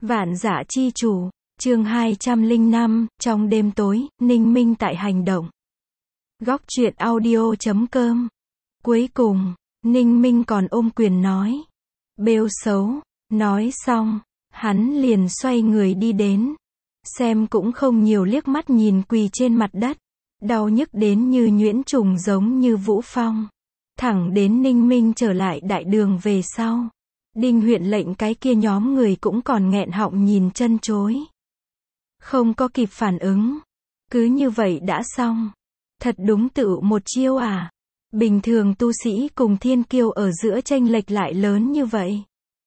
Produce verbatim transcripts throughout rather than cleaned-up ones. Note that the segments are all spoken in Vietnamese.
Vạn Dã Chi Chủ, chương hai trăm lẻ năm, trong đêm tối, Ninh Minh tại hành động. Góc truyện audio chấm com. Cuối cùng, Ninh Minh còn ôm quyền nói. Bêu xấu, nói xong, hắn liền xoay người đi đến. Xem cũng không nhiều liếc mắt nhìn quỳ trên mặt đất. Đau nhức đến như nhuyễn trùng giống như Vũ Phong. Thẳng đến Ninh Minh trở lại đại đường về sau. Đinh huyện lệnh cái kia nhóm người cũng còn nghẹn họng nhìn chân chối. Không có kịp phản ứng. Cứ như vậy đã xong. Thật đúng tự một chiêu à. Bình thường tu sĩ cùng thiên kiêu ở giữa chênh lệch lại lớn như vậy.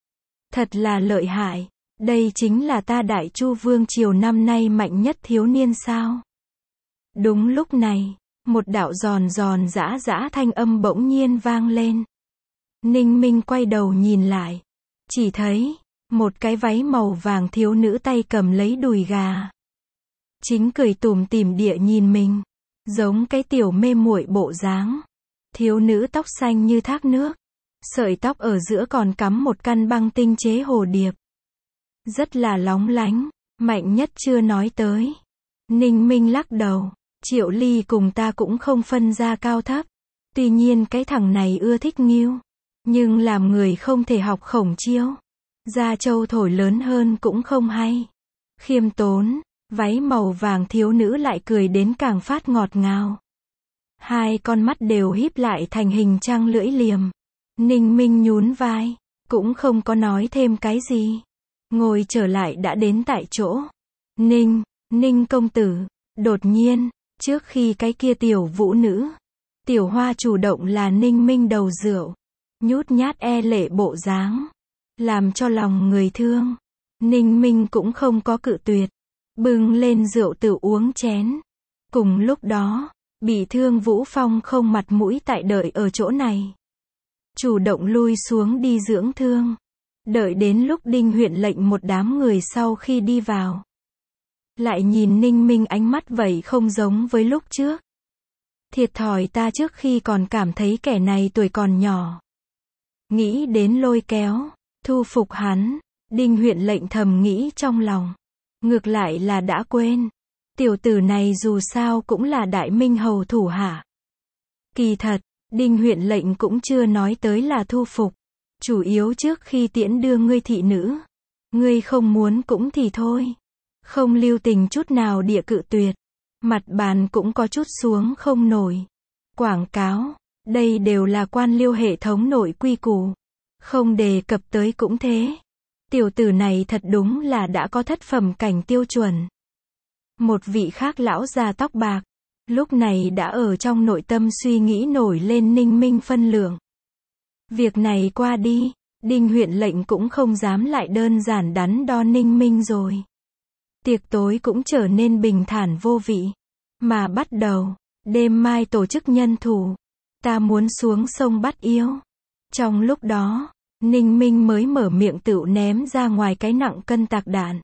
Thật là lợi hại. Đây chính là ta Đại Chu Vương triều năm nay mạnh nhất thiếu niên sao. Đúng lúc này, một đạo giòn giòn giã giã thanh âm bỗng nhiên vang lên. Ninh Minh quay đầu nhìn lại. Chỉ thấy, một cái váy màu vàng thiếu nữ tay cầm lấy đùi gà. Chính cười tủm tỉm địa nhìn mình. Giống cái tiểu mê muội bộ dáng. Thiếu nữ tóc xanh như thác nước. Sợi tóc ở giữa còn cắm một căn băng tinh chế hồ điệp. Rất là lóng lánh, mạnh nhất chưa nói tới. Ninh Minh lắc đầu. Triệu Ly cùng ta cũng không phân ra cao thấp. Tuy nhiên cái thằng này ưa thích nghiêu. Nhưng làm người không thể học khổng chiêu. Gia châu thổi lớn hơn cũng không hay. Khiêm tốn, váy màu vàng thiếu nữ lại cười đến càng phát ngọt ngào. Hai con mắt đều híp lại thành hình trăng lưỡi liềm. Ninh Minh nhún vai, cũng không có nói thêm cái gì. Ngồi trở lại đã đến tại chỗ. Ninh, Ninh công tử, đột nhiên, trước khi cái kia tiểu vũ nữ, tiểu hoa chủ động là Ninh Minh đầu rượu. Nhút nhát e lệ bộ dáng. Làm cho lòng người thương. Ninh Minh cũng không có cự tuyệt. Bưng lên rượu tự uống chén. Cùng lúc đó, bị thương Vũ Phong không mặt mũi tại đợi ở chỗ này. Chủ động lui xuống đi dưỡng thương. Đợi đến lúc Đinh huyện lệnh một đám người sau khi đi vào. Lại nhìn Ninh Minh ánh mắt vậy không giống với lúc trước. Thiệt thòi ta trước khi còn cảm thấy kẻ này tuổi còn nhỏ. Nghĩ đến lôi kéo, thu phục hắn, Đinh huyện lệnh thầm nghĩ trong lòng. Ngược lại là đã quên. Tiểu tử này dù sao cũng là đại minh hầu thủ hạ. Kỳ thật, Đinh huyện lệnh cũng chưa nói tới là thu phục. Chủ yếu trước khi tiễn đưa ngươi thị nữ. Ngươi không muốn cũng thì thôi. Không lưu tình chút nào địa cự tuyệt. Mặt bàn cũng có chút xuống không nổi. Quảng cáo. Đây đều là quan liêu hệ thống nội quy củ. Không đề cập tới cũng thế. Tiểu tử này thật đúng là đã có thất phẩm cảnh tiêu chuẩn. Một vị khác lão già tóc bạc. Lúc này đã ở trong nội tâm suy nghĩ nổi lên Ninh Minh phân lượng. Việc này qua đi. Đinh huyện lệnh cũng không dám lại đơn giản đắn đo Ninh Minh rồi. Tiệc tối cũng trở nên bình thản vô vị. Mà bắt đầu. Đêm mai tổ chức nhân thủ. Ta muốn xuống sông bắt yêu. Trong lúc đó, Ninh Minh mới mở miệng tựu ném ra ngoài cái nặng cân tạc đạn.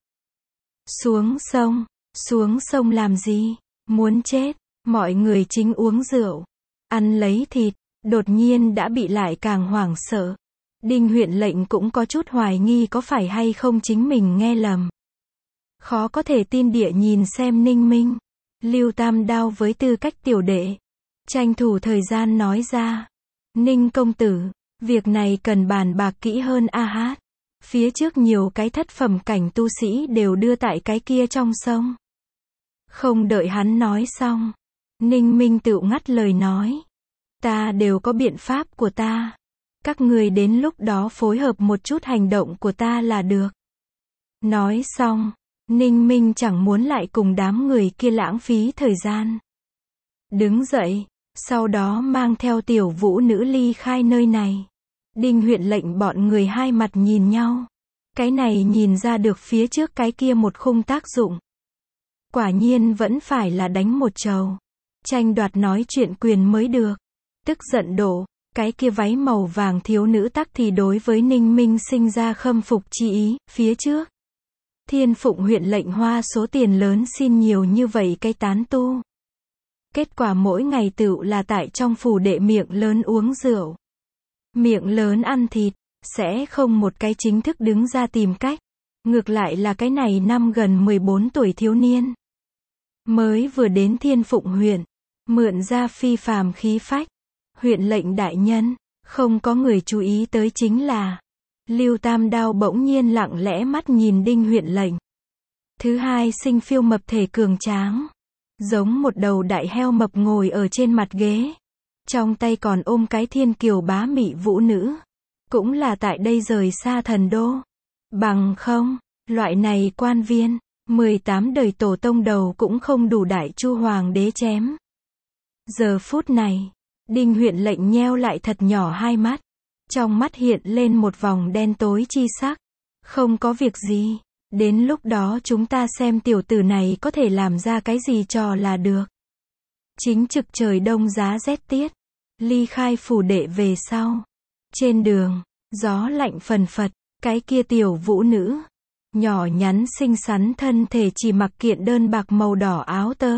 Xuống sông, xuống sông làm gì? Muốn chết, mọi người chính uống rượu, ăn lấy thịt, đột nhiên đã bị lại càng hoảng sợ. Đinh huyện lệnh cũng có chút hoài nghi có phải hay không chính mình nghe lầm. Khó có thể tin địa nhìn xem Ninh Minh, Lưu Tam Đao với tư cách tiểu đệ. Tranh thủ thời gian nói ra. Ninh công tử, việc này cần bàn bạc kỹ hơn a hát. Phía trước nhiều cái thất phẩm cảnh tu sĩ đều đưa tại cái kia trong sông. Không đợi hắn nói xong. Ninh Minh tự ngắt lời nói. Ta đều có biện pháp của ta. Các người đến lúc đó phối hợp một chút hành động của ta là được. Nói xong, Ninh Minh chẳng muốn lại cùng đám người kia lãng phí thời gian. Đứng dậy. Sau đó mang theo tiểu vũ nữ ly khai nơi này. Đinh huyện lệnh bọn người hai mặt nhìn nhau. Cái này nhìn ra được phía trước cái kia một khung tác dụng. Quả nhiên vẫn phải là đánh một trầu. Tranh đoạt nói chuyện quyền mới được. Tức giận đổ. Cái kia váy màu vàng thiếu nữ tắc thì đối với Ninh Minh sinh ra khâm phục chi ý. Phía trước, Thiên Phụng huyện lệnh hoa số tiền lớn xin nhiều như vậy cái tán tu. Kết quả mỗi ngày tựu là tại trong phủ đệ miệng lớn uống rượu. Miệng lớn ăn thịt, sẽ không một cái chính thức đứng ra tìm cách. Ngược lại là cái này năm gần mười bốn tuổi thiếu niên. Mới vừa đến Thiên Phụng huyện, mượn ra phi phàm khí phách. Huyện lệnh đại nhân, không có người chú ý tới chính là Lưu Tam Đao bỗng nhiên lặng lẽ mắt nhìn Đinh huyện lệnh. Thứ hai sinh phiêu mập thể cường tráng, giống một đầu đại heo mập ngồi ở trên mặt ghế. Trong tay còn ôm cái thiên kiều bá mị vũ nữ. Cũng là tại đây rời xa thần đô. Bằng không, loại này quan viên, mười tám đời tổ tông đầu cũng không đủ đại chu hoàng đế chém. Giờ phút này, Đinh huyện lệnh nheo lại thật nhỏ hai mắt. Trong mắt hiện lên một vòng đen tối chi sắc. Không có việc gì, đến lúc đó chúng ta xem tiểu tử này có thể làm ra cái gì trò là được. Chính trực trời đông giá rét tiết, ly khai phủ đệ về sau. Trên đường, gió lạnh phần phật, cái kia tiểu vũ nữ, nhỏ nhắn xinh xắn thân thể chỉ mặc kiện đơn bạc màu đỏ áo tơ.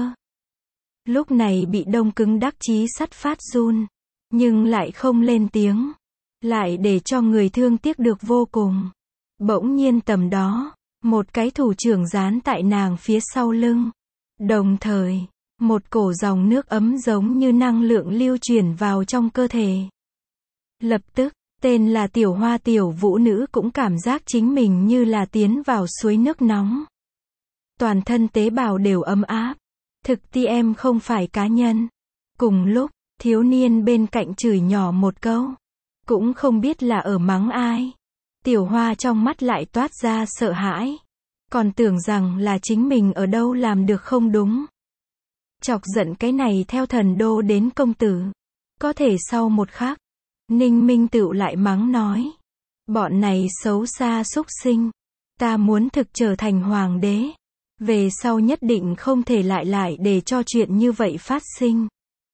Lúc này bị đông cứng đắc chí sắt phát run, nhưng lại không lên tiếng, lại để cho người thương tiếc được vô cùng. Bỗng nhiên tầm đó, một cái thủ trưởng dán tại nàng phía sau lưng. Đồng thời, một cổ dòng nước ấm giống như năng lượng lưu chuyển vào trong cơ thể. Lập tức, tên là Tiểu Hoa tiểu vũ nữ cũng cảm giác chính mình như là tiến vào suối nước nóng. Toàn thân tế bào đều ấm áp. Thực ti em không phải cá nhân. Cùng lúc, thiếu niên bên cạnh chửi nhỏ một câu. Cũng không biết là ở mắng ai. Tiểu Hoa trong mắt lại toát ra sợ hãi. Còn tưởng rằng là chính mình ở đâu làm được không đúng. Chọc giận cái này theo thần đô đến công tử. Có thể sau một khắc, Ninh Minh Tựu lại mắng nói. Bọn này xấu xa súc sinh. Ta muốn thực trở thành hoàng đế. Về sau nhất định không thể lại lại để cho chuyện như vậy phát sinh.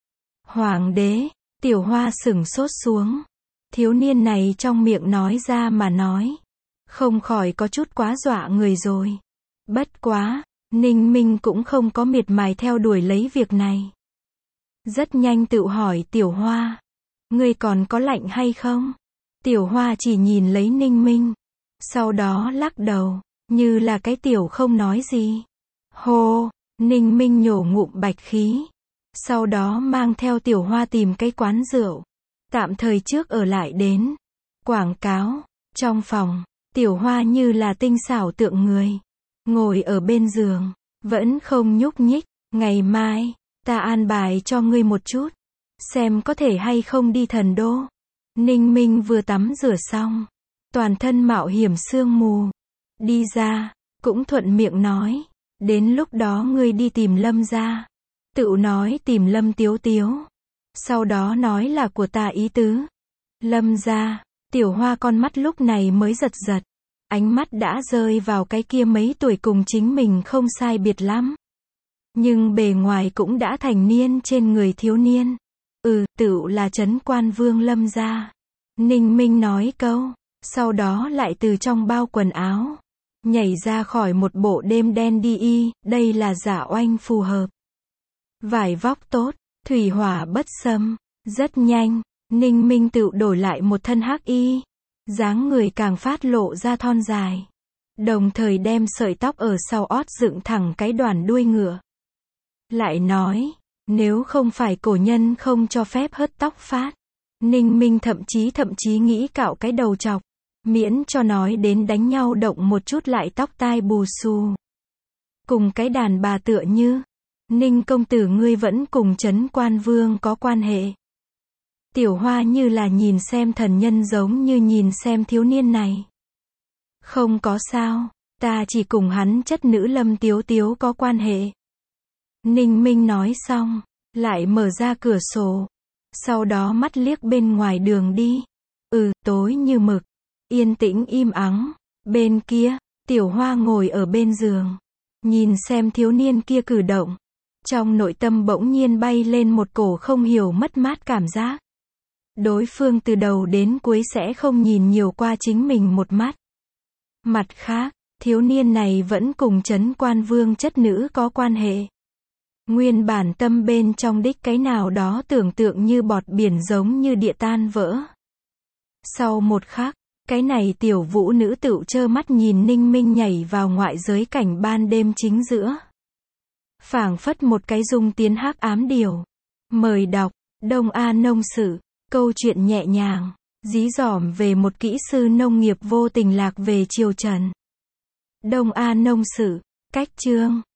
Hoàng đế, Tiểu Hoa sửng sốt xuống. Thiếu niên này trong miệng nói ra mà nói. Không khỏi có chút quá dọa người rồi. Bất quá, Ninh Minh cũng không có miệt mài theo đuổi lấy việc này. Rất nhanh tự hỏi Tiểu Hoa. Ngươi còn có lạnh hay không? Tiểu Hoa chỉ nhìn lấy Ninh Minh. Sau đó lắc đầu, như là cái tiểu không nói gì. Hô, Ninh Minh nhổ ngụm bạch khí. Sau đó mang theo Tiểu Hoa tìm cái quán rượu. Tạm thời trước ở lại đến. Quảng cáo, trong phòng, Tiểu Hoa như là tinh xảo tượng người. Ngồi ở bên giường, vẫn không nhúc nhích. Ngày mai, ta an bài cho ngươi một chút. Xem có thể hay không đi thần đô. Ninh Minh vừa tắm rửa xong. Toàn thân mạo hiểm sương mù. Đi ra, cũng thuận miệng nói. Đến lúc đó ngươi đi tìm Lâm gia. Tự nói tìm Lâm Tiếu Tiếu. Sau đó nói là của ta ý tứ. Lâm gia, Tiểu Hoa con mắt lúc này mới giật giật. Ánh mắt đã rơi vào cái kia mấy tuổi cùng chính mình không sai biệt lắm. Nhưng bề ngoài cũng đã thành niên trên người thiếu niên. Ừ, tựu là Trấn Quan Vương Lâm gia. Ninh Minh nói câu. Sau đó lại từ trong bao quần áo. Nhảy ra khỏi một bộ đêm đen đi y. Đây là giả oanh phù hợp. Vải vóc tốt. Thủy hỏa bất xâm. Rất nhanh, Ninh Minh tựu đổi lại một thân hắc y. Dáng người càng phát lộ ra thon dài. Đồng thời đem sợi tóc ở sau ót dựng thẳng cái đoàn đuôi ngựa. Lại nói, nếu không phải cổ nhân không cho phép hớt tóc phát. Ninh Minh thậm chí thậm chí nghĩ cạo cái đầu chọc. Miễn cho nói đến đánh nhau động một chút lại tóc tai bù xù. Cùng cái đàn bà tựa như. Ninh công tử ngươi vẫn cùng Trấn Quan Vương có quan hệ. Tiểu Hoa như là nhìn xem thần nhân giống như nhìn xem thiếu niên này. Không có sao, ta chỉ cùng hắn chất nữ Lâm Tiếu Tiếu có quan hệ. Ninh Minh nói xong, lại mở ra cửa sổ. Sau đó mắt liếc bên ngoài đường đi. Ừ, tối như mực. Yên tĩnh im ắng. Bên kia, Tiểu Hoa ngồi ở bên giường. Nhìn xem thiếu niên kia cử động. Trong nội tâm bỗng nhiên bay lên một cổ không hiểu mất mát cảm giác. Đối phương từ đầu đến cuối sẽ không nhìn nhiều qua chính mình một mắt. Mặt khác, thiếu niên này vẫn cùng Trấn Quan Vương chất nữ có quan hệ. Nguyên bản tâm bên trong đích cái nào đó tưởng tượng như bọt biển giống như địa tan vỡ. Sau một khắc, Cái này tiểu vũ nữ tựu trơ mắt nhìn Ninh Minh nhảy vào ngoại giới cảnh ban đêm chính giữa. Phảng phất một cái dung tiến hắc ám điều. Mời đọc, Đông A Nông Sự, câu chuyện nhẹ nhàng, dí dỏm về một kỹ sư nông nghiệp vô tình lạc về triều Trần. Đông A Nông Sự, cách chương.